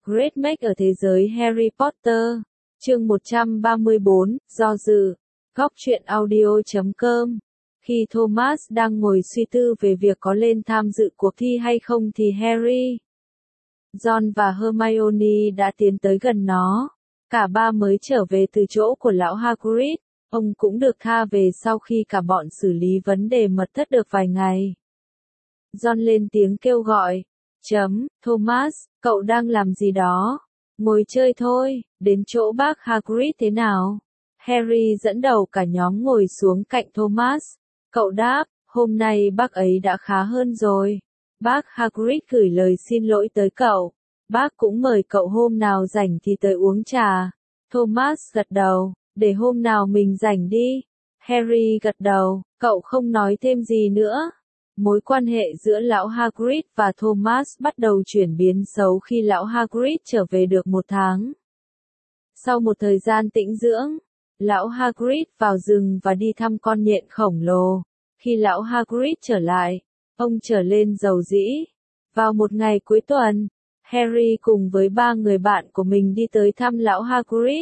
Great Make ở thế giới Harry Potter. Chương 134, do dự. Góc truyện audio.com. Khi Thomas đang ngồi suy tư về việc có lên tham dự cuộc thi hay không thì Harry, Ron và Hermione đã tiến tới gần nó. Cả ba mới trở về từ chỗ của lão Hagrid. Ông cũng được tha về sau khi cả bọn xử lý vấn đề mật thất được vài ngày. Ron lên tiếng kêu gọi. Thomas, cậu đang làm gì đó? Ngồi chơi thôi, đến chỗ bác Hagrid thế nào? Harry dẫn đầu cả nhóm ngồi xuống cạnh Thomas. Cậu đáp, hôm nay bác ấy đã khá hơn rồi. Bác Hagrid gửi lời xin lỗi tới cậu. Bác cũng mời cậu hôm nào rảnh thì tới uống trà. Thomas gật đầu, để hôm nào mình rảnh đi. Harry gật đầu, cậu không nói thêm gì nữa. Mối quan hệ giữa lão Hagrid và Thomas bắt đầu chuyển biến xấu khi lão Hagrid trở về được 1 tháng. Sau một thời gian tĩnh dưỡng, lão Hagrid vào rừng và đi thăm con nhện khổng lồ. Khi lão Hagrid trở lại, ông trở lên dầu dĩ. Vào một ngày cuối tuần, Harry cùng với 3 người bạn của mình đi tới thăm lão Hagrid.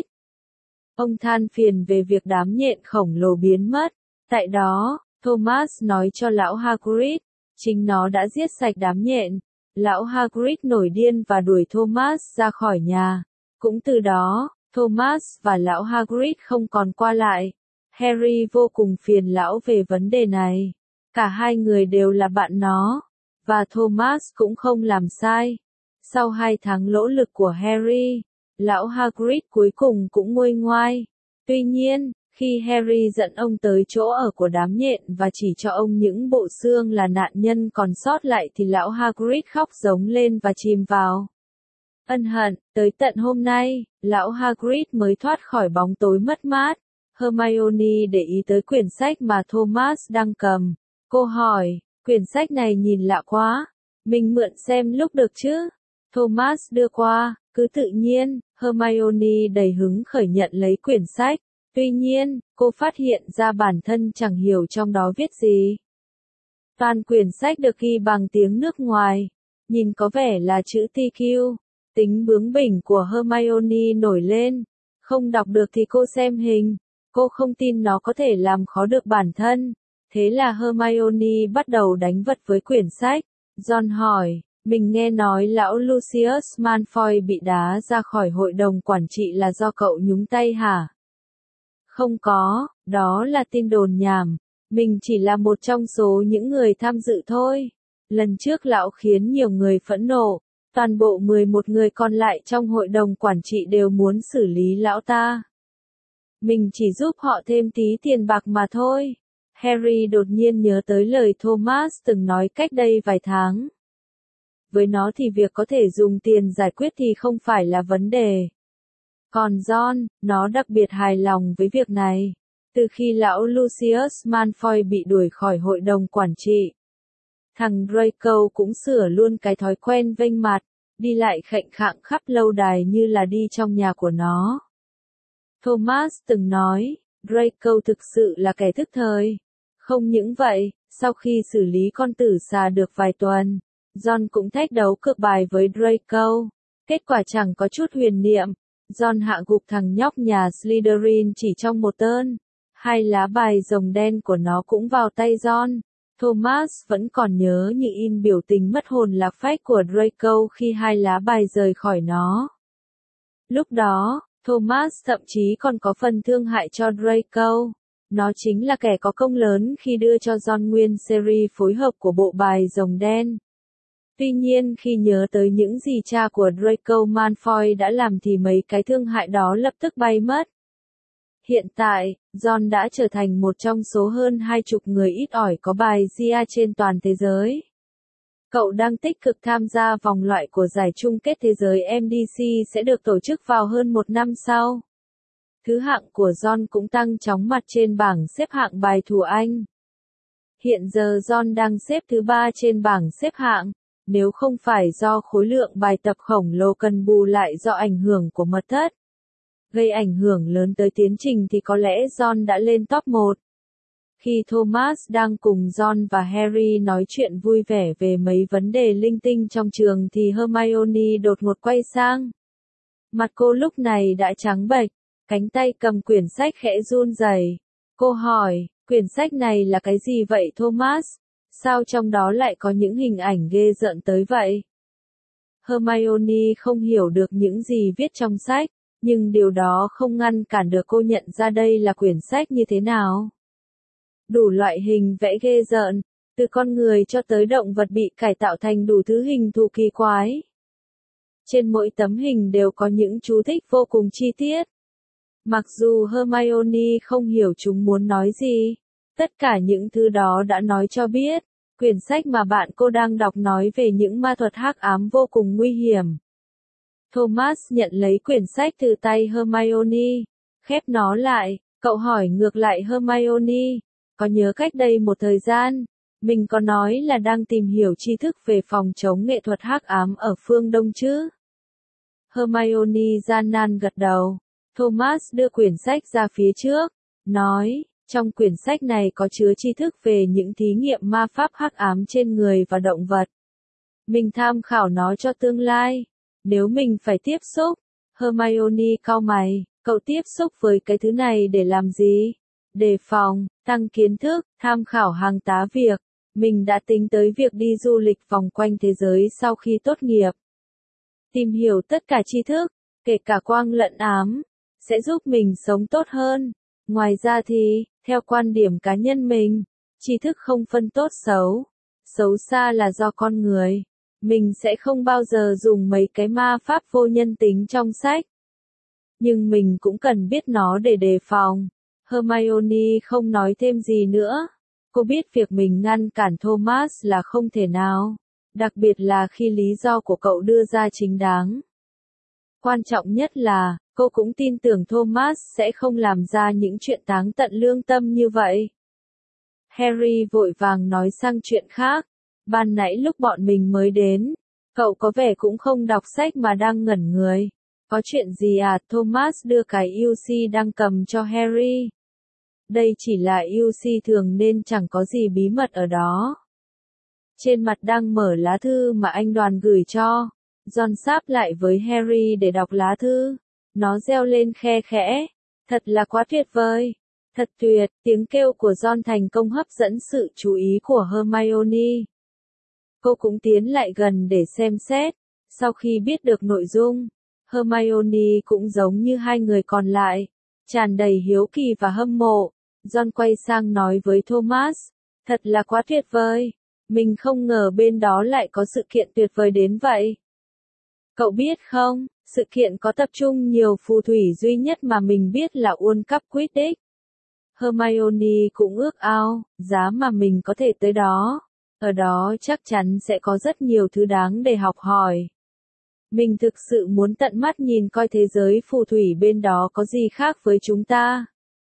Ông than phiền về việc đám nhện khổng lồ biến mất. Tại đó, Thomas nói cho lão Hagrid, chính nó đã giết sạch đám nhện. Lão Hagrid nổi điên và đuổi Thomas ra khỏi nhà. Cũng từ đó, Thomas và lão Hagrid không còn qua lại. Harry vô cùng phiền lão về vấn đề này. Cả hai người đều là bạn nó. Và Thomas cũng không làm sai. Sau 2 tháng nỗ lực của Harry, lão Hagrid cuối cùng cũng nguôi ngoai. Tuy nhiên, khi Harry dẫn ông tới chỗ ở của đám nhện và chỉ cho ông những bộ xương là nạn nhân còn sót lại thì lão Hagrid khóc giống lên và chìm vào ân hận. Tới tận hôm nay, lão Hagrid mới thoát khỏi bóng tối mất mát. Hermione để ý tới quyển sách mà Thomas đang cầm. Cô hỏi, quyển sách này nhìn lạ quá. Mình mượn xem lúc được chứ? Thomas đưa qua, cứ tự nhiên. Hermione đầy hứng khởi nhận lấy quyển sách. Tuy nhiên, cô phát hiện ra bản thân chẳng hiểu trong đó viết gì. Toàn quyển sách được ghi bằng tiếng nước ngoài. Nhìn có vẻ là chữ TQ. Tính bướng bỉnh của Hermione nổi lên. Không đọc được thì cô xem hình. Cô không tin nó có thể làm khó được bản thân. Thế là Hermione bắt đầu đánh vật với quyển sách. Ron hỏi, mình nghe nói lão Lucius Malfoy bị đá ra khỏi hội đồng quản trị là do cậu nhúng tay hả? Không có, đó là tin đồn nhảm. Mình chỉ là một trong số những người tham dự thôi. Lần trước lão khiến nhiều người phẫn nộ. Toàn bộ 11 người còn lại trong hội đồng quản trị đều muốn xử lý lão ta. Mình chỉ giúp họ thêm tí tiền bạc mà thôi. Harry đột nhiên nhớ tới lời Thomas từng nói cách đây vài tháng. Với nó thì việc có thể dùng tiền giải quyết thì không phải là vấn đề. Còn Ron, nó đặc biệt hài lòng với việc này. Từ khi lão Lucius Malfoy bị đuổi khỏi hội đồng quản trị, thằng Draco cũng sửa luôn cái thói quen vênh mặt, đi lại khệnh khạng khắp lâu đài như là đi trong nhà của nó. Thomas từng nói, Draco thực sự là kẻ thức thời. Không những vậy, sau khi xử lý con tử xà được vài tuần, Ron cũng thách đấu cược bài với Draco. Kết quả chẳng có chút huyền niệm. Ron hạ gục thằng nhóc nhà Slytherin chỉ trong một turn. 2 lá bài rồng đen của nó cũng vào tay Ron. Thomas vẫn còn nhớ như in biểu tình mất hồn lạc phách của Draco khi 2 lá bài rời khỏi nó. Lúc đó, Thomas thậm chí còn có phần thương hại cho Draco. Nó chính là kẻ có công lớn khi đưa cho Ron nguyên series phối hợp của bộ bài rồng đen. Tuy nhiên khi nhớ tới những gì cha của Draco Malfoy đã làm thì mấy cái thương hại đó lập tức bay mất. Hiện tại, Ron đã trở thành một trong số hơn 20 người ít ỏi có bài GIA trên toàn thế giới. Cậu đang tích cực tham gia vòng loại của giải chung kết thế giới MDC sẽ được tổ chức vào hơn 1 năm sau. Thứ hạng của Ron cũng tăng chóng mặt trên bảng xếp hạng bài thủ Anh. Hiện giờ Ron đang xếp thứ 3 trên bảng xếp hạng. Nếu không phải do khối lượng bài tập khổng lồ cần bù lại do ảnh hưởng của mật thất gây ảnh hưởng lớn tới tiến trình thì có lẽ Ron đã lên top 1. Khi Thomas đang cùng Ron và Harry nói chuyện vui vẻ về mấy vấn đề linh tinh trong trường thì Hermione đột ngột quay sang. Mặt cô lúc này đã trắng bệch, cánh tay cầm quyển sách khẽ run rẩy. Cô hỏi, quyển sách này là cái gì vậy Thomas? Sao trong đó lại có những hình ảnh ghê rợn tới vậy? Hermione không hiểu được những gì viết trong sách, nhưng điều đó không ngăn cản được cô nhận ra đây là quyển sách như thế nào. Đủ loại hình vẽ ghê rợn, từ con người cho tới động vật bị cải tạo thành đủ thứ hình thù kỳ quái. Trên mỗi tấm hình đều có những chú thích vô cùng chi tiết. Mặc dù Hermione không hiểu chúng muốn nói gì, tất cả những thứ đó đã nói cho biết, quyển sách mà bạn cô đang đọc nói về những ma thuật hắc ám vô cùng nguy hiểm. Thomas nhận lấy quyển sách từ tay Hermione, khép nó lại, cậu hỏi ngược lại Hermione, có nhớ cách đây một thời gian, mình có nói là đang tìm hiểu tri thức về phòng chống nghệ thuật hắc ám ở phương Đông chứ? Hermione gian nan gật đầu. Thomas đưa quyển sách ra phía trước, nói, trong quyển sách này có chứa tri thức về những thí nghiệm ma pháp hắc ám trên người và động vật. Mình tham khảo nó cho tương lai. Nếu mình phải tiếp xúc, Hermione cau mày, cậu tiếp xúc với cái thứ này để làm gì? Đề phòng, tăng kiến thức, tham khảo hàng tá việc. Mình đã tính tới việc đi du lịch vòng quanh thế giới sau khi tốt nghiệp. Tìm hiểu tất cả tri thức, kể cả quang lẫn ám, sẽ giúp mình sống tốt hơn. Ngoài ra thì, theo quan điểm cá nhân mình, tri thức không phân tốt xấu. Xấu xa là do con người. Mình sẽ không bao giờ dùng mấy cái ma pháp vô nhân tính trong sách. Nhưng mình cũng cần biết nó để đề phòng. Hermione không nói thêm gì nữa. Cô biết việc mình ngăn cản Thomas là không thể nào. Đặc biệt là khi lý do của cậu đưa ra chính đáng. Quan trọng nhất là, cô cũng tin tưởng Thomas sẽ không làm ra những chuyện táng tận lương tâm như vậy. Harry vội vàng nói sang chuyện khác. Ban nãy lúc bọn mình mới đến, cậu có vẻ cũng không đọc sách mà đang ngẩn người. Có chuyện gì à? Thomas đưa cái UC đang cầm cho Harry. Đây chỉ là UC thường nên chẳng có gì bí mật ở đó. Trên mặt đang mở lá thư mà anh Đoàn gửi cho. Ron sáp lại với Harry để đọc lá thư. Nó reo lên khe khẽ. Thật là quá tuyệt vời. Thật tuyệt, tiếng kêu của Ron thành công hấp dẫn sự chú ý của Hermione. Cô cũng tiến lại gần để xem xét. Sau khi biết được nội dung, Hermione cũng giống như hai người còn lại, tràn đầy hiếu kỳ và hâm mộ. Ron quay sang nói với Thomas, thật là quá tuyệt vời. Mình không ngờ bên đó lại có sự kiện tuyệt vời đến vậy. Cậu biết không, sự kiện có tập trung nhiều phù thủy duy nhất mà mình biết là World Cup Quidditch. Hermione cũng ước ao, giá mà mình có thể tới đó. Ở đó chắc chắn sẽ có rất nhiều thứ đáng để học hỏi. Mình thực sự muốn tận mắt nhìn coi thế giới phù thủy bên đó có gì khác với chúng ta.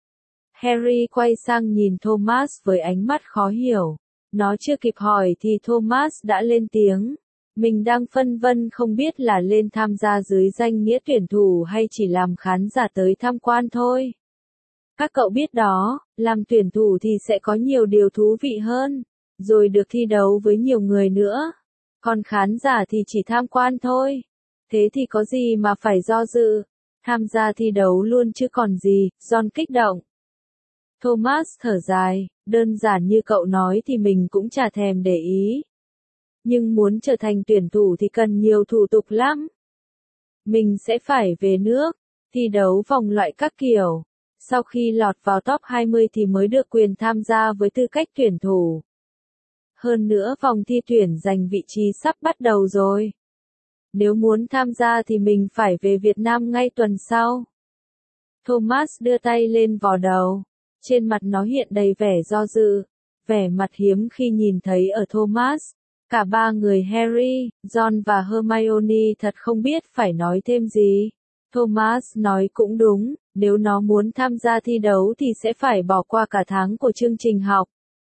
Harry quay sang nhìn Thomas với ánh mắt khó hiểu. Nó chưa kịp hỏi thì Thomas đã lên tiếng. Mình đang phân vân không biết là lên tham gia dưới danh nghĩa tuyển thủ hay chỉ làm khán giả tới tham quan thôi. Các cậu biết đó, làm tuyển thủ thì sẽ có nhiều điều thú vị hơn, rồi được thi đấu với nhiều người nữa. Còn khán giả thì chỉ tham quan thôi. Thế thì có gì mà phải do dự, tham gia thi đấu luôn chứ còn gì, Ron kích động. Thomas thở dài, đơn giản như cậu nói thì mình cũng chả thèm để ý. Nhưng muốn trở thành tuyển thủ thì cần nhiều thủ tục lắm. Mình sẽ phải về nước, thi đấu vòng loại các kiểu. Sau khi lọt vào top 20 thì mới được quyền tham gia với tư cách tuyển thủ. Hơn nữa vòng thi tuyển giành vị trí sắp bắt đầu rồi. Nếu muốn tham gia thì mình phải về Việt Nam ngay tuần sau. Thomas đưa tay lên vò đầu. Trên mặt nó hiện đầy vẻ do dự, vẻ mặt hiếm khi nhìn thấy ở Thomas. Cả ba người Harry, Ron và Hermione thật không biết phải nói thêm gì. Thomas nói cũng đúng, nếu nó muốn tham gia thi đấu thì sẽ phải bỏ qua cả tháng của chương trình học.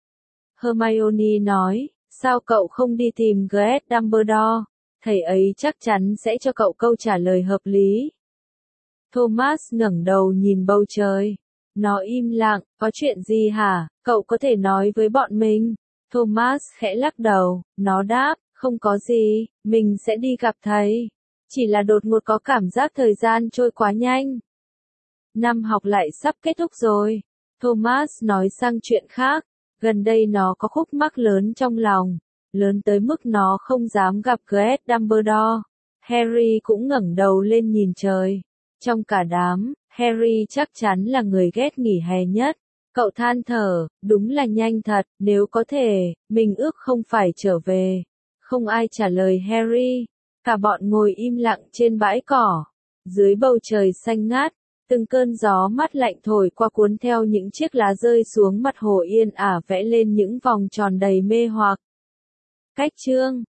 Hermione nói, sao cậu không đi tìm Greg Dumbledore? Thầy ấy chắc chắn sẽ cho cậu câu trả lời hợp lý. Thomas ngẩng đầu nhìn bầu trời. Nó im lặng, có chuyện gì hả? Cậu có thể nói với bọn mình. Thomas khẽ lắc đầu, nó đáp, không có gì, mình sẽ đi gặp thầy. Chỉ là đột ngột có cảm giác thời gian trôi quá nhanh. Năm học lại sắp kết thúc rồi. Thomas nói sang chuyện khác. Gần đây nó có khúc mắc lớn trong lòng. Lớn tới mức nó không dám gặp Greg Dumbledore. Harry cũng ngẩng đầu lên nhìn trời. Trong cả đám, Harry chắc chắn là người ghét nghỉ hè nhất. Cậu than thở, đúng là nhanh thật, nếu có thể, mình ước không phải trở về. Không ai trả lời Harry. Cả bọn ngồi im lặng trên bãi cỏ. Dưới bầu trời xanh ngát, từng cơn gió mát lạnh thổi qua cuốn theo những chiếc lá rơi xuống mặt hồ yên ả vẽ lên những vòng tròn đầy mê hoặc. Cách chương